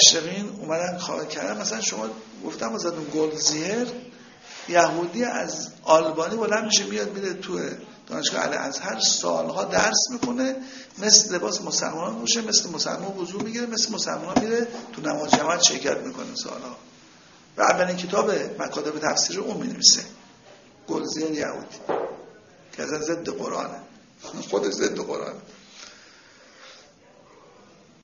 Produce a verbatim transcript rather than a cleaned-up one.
مستشرقین اومدن کار کردن. مثلا شما گفتم ازتون گلدزیر یهودی از آلبانی بلند میشه میاد میره تو دانشگاه الازهر سالها درس میکنه، مثل لباس مسلمان میشه، مثل مسلمان وضو میگیره، مثل مسلمان میره تو نماز جماعت شرکت میکنه سالها. و اولین کتاب مکاتب تفسیر اون مینویسه، گلدزیر یهودی که از ضد قرآنه، خود ضد قرآنه.